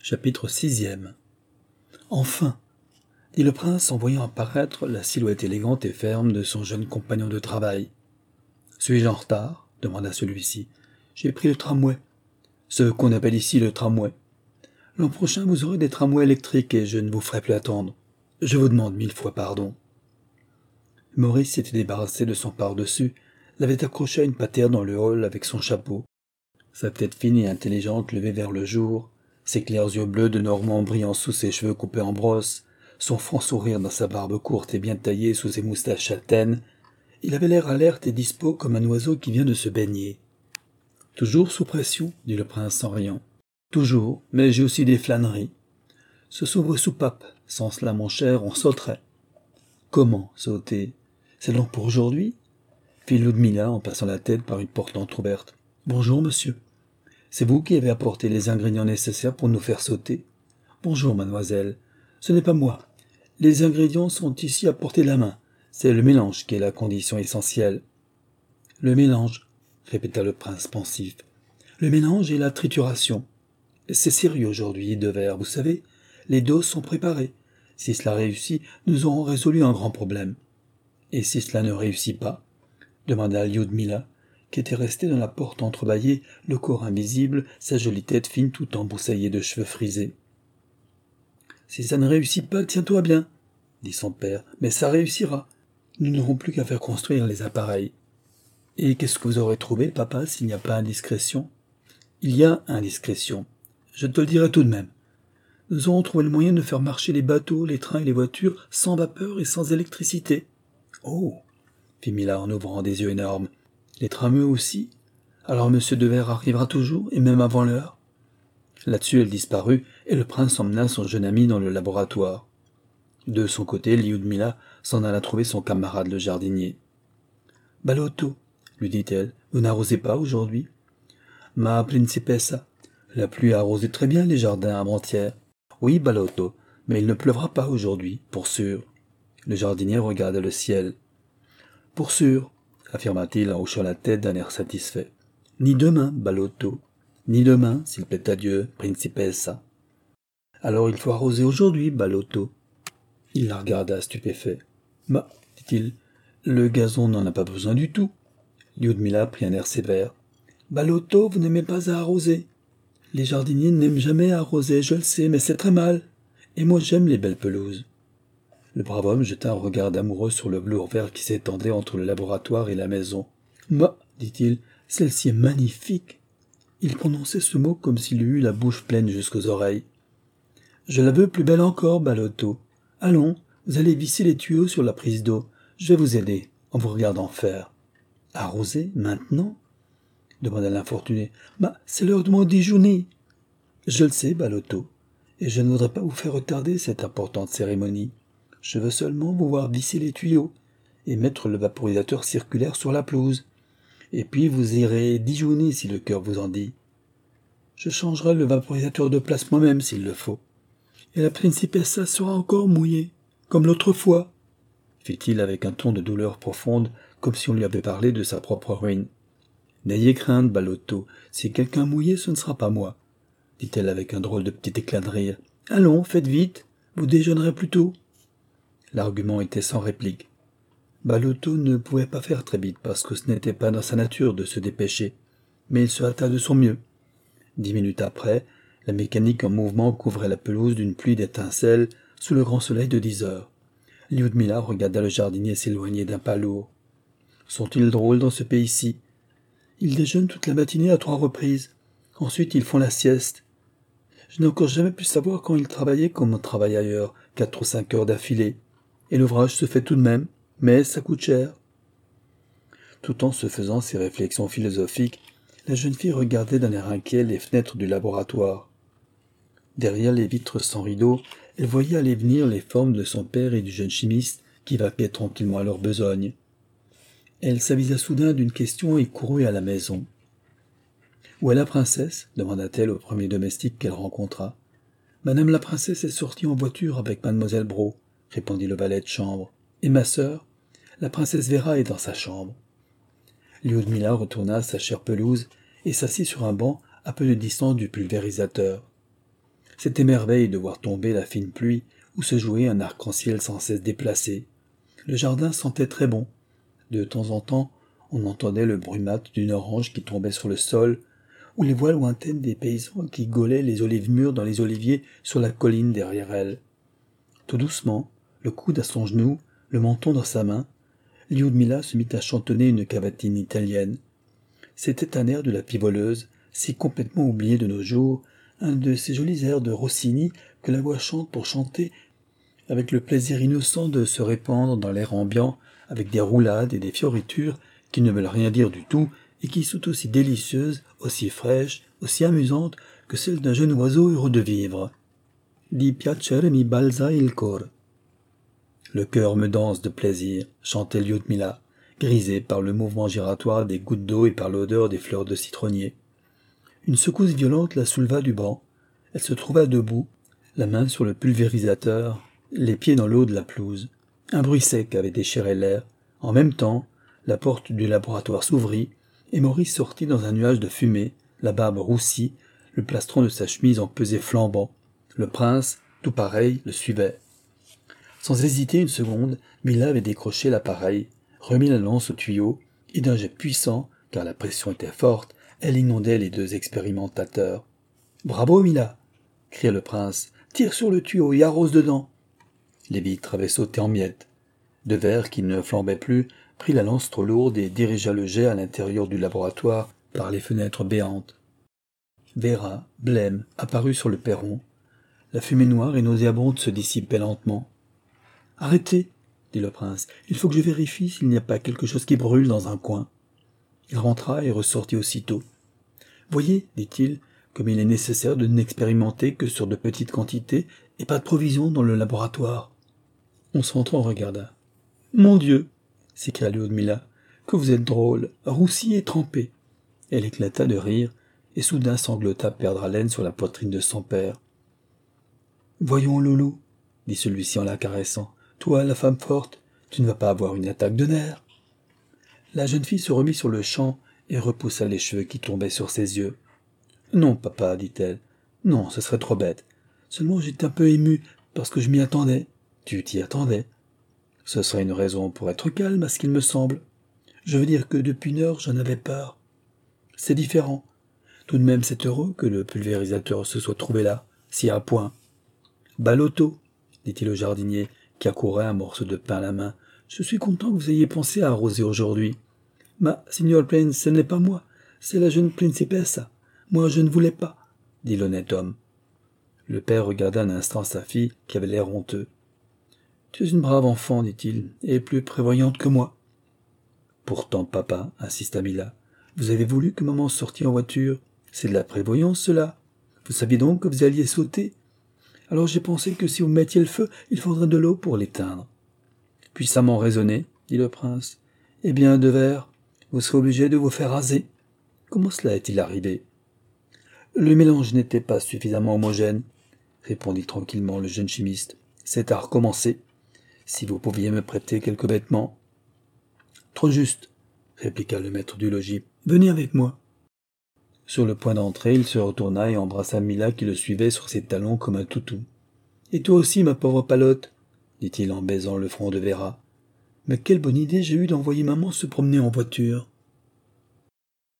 Chapitre 6e. Enfin, dit le prince en voyant apparaître la silhouette élégante et ferme de son jeune compagnon de travail. Suis-je en retard ? Demanda celui-ci. J'ai pris le tramway. Ce qu'on appelle ici le tramway. L'an prochain, vous aurez des tramways électriques et je ne vous ferai plus attendre. Je vous demande 1000 fois pardon. Maurice s'était débarrassé de son pardessus, l'avait accroché à une patère dans le hall avec son chapeau. Sa tête fine et intelligente levée vers le jour, ses clairs yeux bleus de Normand brillant sous ses cheveux coupés en brosse, son franc sourire dans sa barbe courte et bien taillée sous ses moustaches châtaines, il avait l'air alerte et dispos comme un oiseau qui vient de se baigner. « Toujours sous pression » dit le prince en riant. « Toujours, mais j'ai aussi des flâneries. Ce sont vos soupapes. Sans cela, mon cher, on sauterait. »« Comment sauter ? C'est donc pour aujourd'hui ?» fit Ludmilla en passant la tête par une porte entr'ouverte. « Bonjour, monsieur. C'est vous qui avez apporté les ingrédients nécessaires pour nous faire sauter ? Bonjour, mademoiselle. Ce n'est pas moi. Les ingrédients sont ici à portée de la main. C'est le mélange qui est la condition essentielle. » « Le mélange, » répéta le prince pensif. « Le mélange et la trituration. C'est sérieux aujourd'hui, Devers, vous savez. Les doses sont préparées. Si cela réussit, nous aurons résolu un grand problème. »« Et si cela ne réussit pas ?» demanda Lyudmila, qui était restée dans la porte entrebâillée, le corps invisible, sa jolie tête fine tout embroussaillée de cheveux frisés. « Si ça ne réussit pas, tiens-toi bien, dit son père, mais ça réussira. Nous n'aurons plus qu'à faire construire les appareils. » « Et qu'est-ce que vous aurez trouvé, papa, s'il n'y a pas indiscrétion ?»« Il y a indiscrétion. Je te le dirai tout de même. Nous aurons trouvé le moyen de faire marcher les bateaux, les trains et les voitures sans vapeur et sans électricité. »« Oh !» fit Mila en ouvrant des yeux énormes. « Les tramways aussi ? Alors M. Devers arrivera toujours, et même avant l'heure ?» Là-dessus, elle disparut, et le prince emmena son jeune ami dans le laboratoire. De son côté, Lyudmila s'en alla trouver son camarade le jardinier. « Balotto, lui dit-elle, vous n'arrosez pas aujourd'hui ? Ma principessa, la pluie a arrosé très bien les jardins avant-hier. Oui, Balotto, mais il ne pleuvra pas aujourd'hui, pour sûr. Le jardinier regarda le ciel. Pour sûr, affirma-t-il en hochant la tête d'un air satisfait. Ni demain, Balotto, ni demain, s'il plaît à Dieu, principessa. Alors il faut arroser aujourd'hui, Balotto. Il la regarda stupéfait. Bah, dit-il, le gazon n'en a pas besoin du tout. Lyudmila prit un air sévère. « Balotto, vous n'aimez pas à arroser. Les jardiniers n'aiment jamais à arroser, je le sais, mais c'est très mal. Et moi j'aime les belles pelouses. » Le brave homme jeta un regard amoureux sur le velours vert qui s'étendait entre le laboratoire et la maison. « Bah, dit-il, celle-ci est magnifique. » Il prononçait ce mot comme s'il eût la bouche pleine jusqu'aux oreilles. « Je la veux plus belle encore, Balotto. Allons, vous allez visser les tuyaux sur la prise d'eau. Je vais vous aider, en vous regardant faire. » « Arroser, maintenant ?» demanda l'infortuné. « Bah, c'est l'heure de mon déjeuner. »« Je le sais, Balotto, et je ne voudrais pas vous faire retarder cette importante cérémonie. Je veux seulement vous voir visser les tuyaux et mettre le vaporisateur circulaire sur la pelouse. Et puis vous irez déjeuner si le cœur vous en dit. Je changerai le vaporisateur de place moi-même s'il le faut. Et la principessa sera encore mouillée, comme l'autre fois, fit-il avec un ton de douleur profonde, comme si on lui avait parlé de sa propre ruine. « N'ayez crainte, Balotto, si quelqu'un mouillé, ce ne sera pas moi, » dit-elle avec un drôle de petit éclat de rire. « Allons, faites vite, vous déjeunerez plus tôt. » L'argument était sans réplique. Balotto ne pouvait pas faire très vite parce que ce n'était pas dans sa nature de se dépêcher, mais il se hâta de son mieux. 10 minutes après, la mécanique en mouvement couvrait la pelouse d'une pluie d'étincelles sous le grand soleil de 10 heures. Lyudmila regarda le jardinier s'éloigner d'un pas lourd. Sont-ils drôles dans ce pays-ci ? Ils déjeunent toute la matinée à 3 reprises. Ensuite, ils font la sieste. Je n'ai encore jamais pu savoir quand ils travaillaient comme on travaille ailleurs, 4 ou 5 heures d'affilée. Et l'ouvrage se fait tout de même, mais ça coûte cher. Tout en se faisant ces réflexions philosophiques, la jeune fille regardait d'un air inquiet les fenêtres du laboratoire. Derrière les vitres sans rideaux, elle voyait aller venir les formes de son père et du jeune chimiste qui vaquaient tranquillement à leur besogne. Elle s'avisa soudain d'une question et courut à la maison. « Où est la princesse ?» demanda-t-elle au premier domestique qu'elle rencontra. « Madame la princesse est sortie en voiture avec mademoiselle Braud, » répondit le valet de chambre. « Et ma sœur ? La princesse Véra est dans sa chambre. » Lyudmila retourna à sa chère pelouse et s'assit sur un banc à peu de distance du pulvérisateur. C'était merveille de voir tomber la fine pluie ou se jouer un arc-en-ciel sans cesse déplacé. Le jardin sentait très bon. De temps en temps, on entendait le bruit mat d'une orange qui tombait sur le sol, ou les voix lointaines des paysans qui gaulaient les olives mûres dans les oliviers sur la colline derrière elles. Tout doucement, le coude à son genou, le menton dans sa main, Lyudmila se mit à chantonner une cavatine italienne. C'était un air de la pivoleuse, si complètement oublié de nos jours, un de ces jolis airs de Rossini que la voix chante pour chanter, avec le plaisir innocent de se répandre dans l'air ambiant, avec des roulades et des fioritures qui ne veulent rien dire du tout et qui sont aussi délicieuses, aussi fraîches, aussi amusantes que celles d'un jeune oiseau heureux de vivre. Di piacere mi balza il cor. Le cœur me danse de plaisir, chantait Lyudmila, grisée par le mouvement giratoire des gouttes d'eau et par l'odeur des fleurs de citronnier. Une secousse violente la souleva du banc. Elle se trouva debout, la main sur le pulvérisateur, les pieds dans l'eau de la pelouse. Un bruit sec avait déchiré l'air. En même temps, la porte du laboratoire s'ouvrit, et Maurice sortit dans un nuage de fumée, la barbe roussie, le plastron de sa chemise empesé flambant. Le prince, tout pareil, le suivait. Sans hésiter une seconde, Mila avait décroché l'appareil, remis la lance au tuyau, et d'un jet puissant, car la pression était forte, elle inondait les deux expérimentateurs. « Bravo, Mila !» cria le prince. « Tire sur le tuyau et arrose dedans !» Les vitres avaient sauté en miettes. De Verre, qui ne flambait plus, prit la lance trop lourde et dirigea le jet à l'intérieur du laboratoire par les fenêtres béantes. Vera, blême, apparut sur le perron. La fumée noire et nauséabonde se dissipait lentement. « Arrêtez !» dit le prince. « Il faut que je vérifie s'il n'y a pas quelque chose qui brûle dans un coin. » Il rentra et ressortit aussitôt. « Voyez, dit-il, comme il est nécessaire de n'expérimenter que sur de petites quantités et pas de provisions dans le laboratoire. » On s'entre regarda. « Mon Dieu !» s'écria Lyudmila. « Que vous êtes drôle, roussi et trempé !» Elle éclata de rire et soudain sanglota perdre haleine sur la poitrine de son père. « Voyons, Loulou, dit celui-ci en la caressant. « Toi, la femme forte, tu ne vas pas avoir une attaque de nerfs ?» La jeune fille se remit sur le champ et repoussa les cheveux qui tombaient sur ses yeux. « Non, papa, dit-elle. Non, ce serait trop bête. Seulement j'étais un peu émue parce que je m'y attendais. Tu t'y attendais. Ce serait une raison pour être calme, à ce qu'il me semble. Je veux dire que depuis une heure, j'en avais peur. C'est différent. Tout de même, c'est heureux que le pulvérisateur se soit trouvé là, si à point. Balotto, dit-il au jardinier, qui accourait un morceau de pain à la main. Je suis content que vous ayez pensé à arroser aujourd'hui. Ma, signor Prince, ce n'est pas moi, c'est la jeune principessa. Moi, je ne voulais pas, dit l'honnête homme. Le père regarda un instant sa fille, qui avait l'air honteux. Tu es une brave enfant, dit-il, et plus prévoyante que moi. Pourtant, papa, insista Mila, vous avez voulu que maman sortît en voiture. C'est de la prévoyance, cela. Vous saviez donc que vous alliez sauter. Alors j'ai pensé que si vous mettiez le feu, il faudrait de l'eau pour l'éteindre. Puissamment raisonné, dit le prince. Eh bien, de Verre, vous serez obligé de vous faire raser. Comment cela est-il arrivé? Le mélange n'était pas suffisamment homogène, répondit tranquillement le jeune chimiste. C'est à recommencer. Si vous pouviez me prêter quelques vêtements. Trop juste, répliqua le maître du logis. Venez avec moi. Sur le point d'entrer, il se retourna et embrassa Mila qui le suivait sur ses talons comme un toutou. Et toi aussi, ma pauvre palotte, dit-il en baisant le front de Vera. Mais quelle bonne idée j'ai eue d'envoyer maman se promener en voiture.